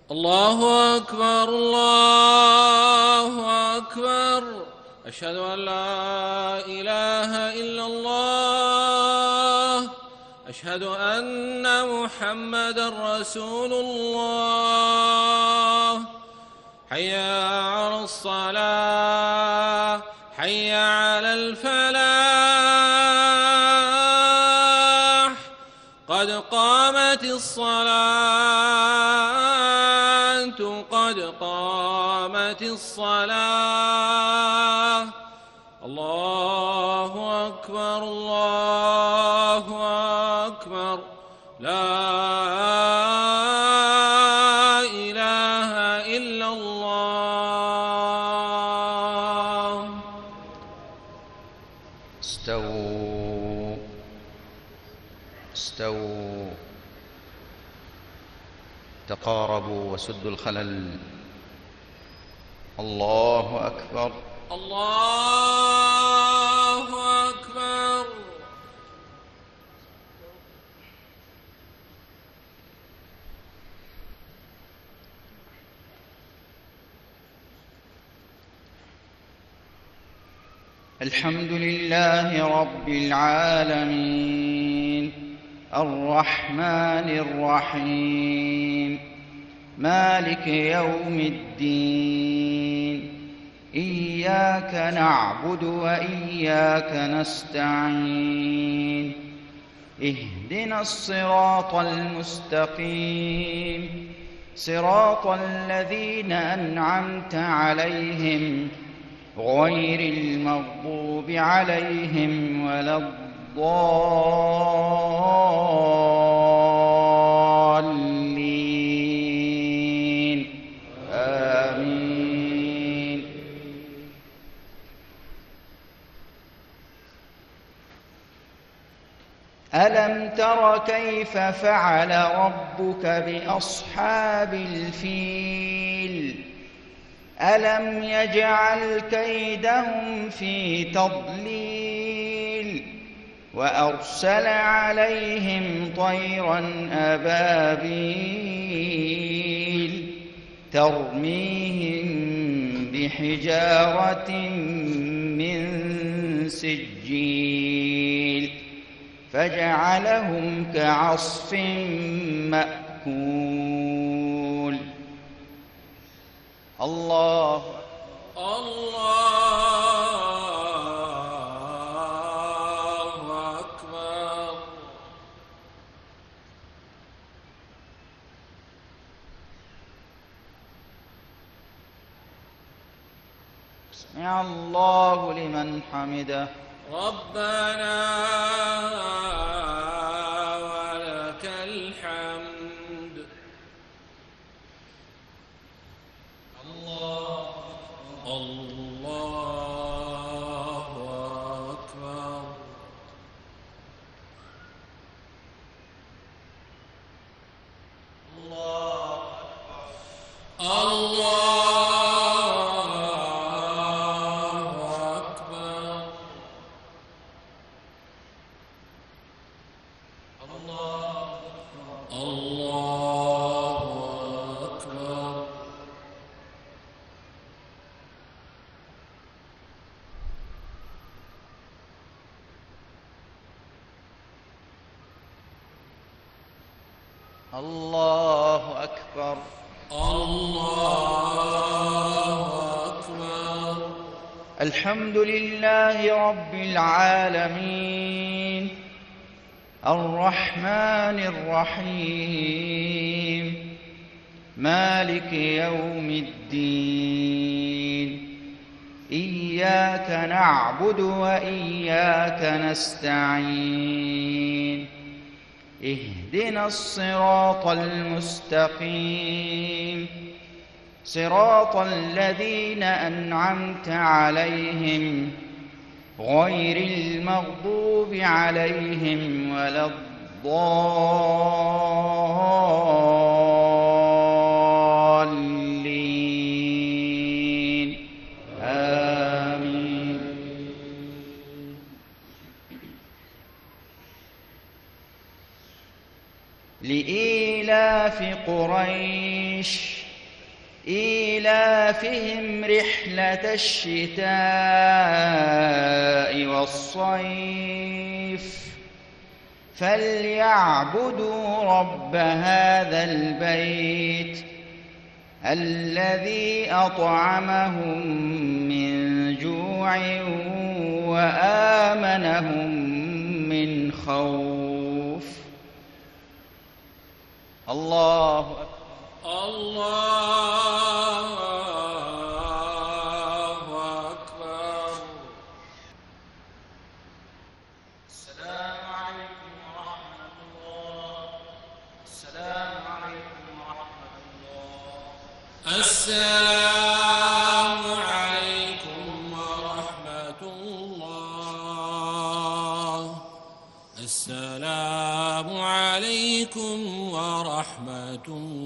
الله أكبر الله أكبر. أشهد أن لا إله إلا الله. أشهد أن محمدًا رسول الله. حي على الصلاة، حي على الفلاح، قد قامت الصلاة، قد قامت الصلاة. الله أكبر الله أكبر. لا إله إلا الله. استووا استووا، تقاربوا وسدوا الخلل. الله أكبر الله أكبر. الحمد لله رب العالمين، الرحمن الرحيم، مالك يوم الدين. إياك نعبد وإياك نستعين. اهدنا الصراط المستقيم، صراط الذين أنعمت عليهم غير المغضوب عليهم ولا الضالين. آمين. ألم تر كيف فعل ربك بأصحاب الفيل؟ ألم يجعل كيدهم في تضليل، وأرسل عليهم طيرا أبابيل ترميهم بحجارة من سجيل فجعلهم كعصف مأكول. الله أكبر. سمع الله لمن حمده. ربنا ولك الحمد. الله أكبر. الله أكبر. الله أكبر. الله أكبر. الحمد لله رب العالمين، الرحمن الرحيم، مالك يوم الدين. إياك نعبد وإياك نستعين. اهدنا الصراط المستقيم، صراط الذين أنعمت عليهم غير المغضوب عليهم ولا الضالين. آمين. لإيلاف لإيلاف قريش إيلافهم رحلة الشتاء والصيف فليعبدوا رب هذا البيت الذي أطعمهم من جوع وآمنهم من خوف. الله أكبر. الله أكبر. السلام عليكم ورحمة الله. السلام عليكم ورحمة الله. السلام عليكم ورحمة الله. السلام عليكم ورحمة الله.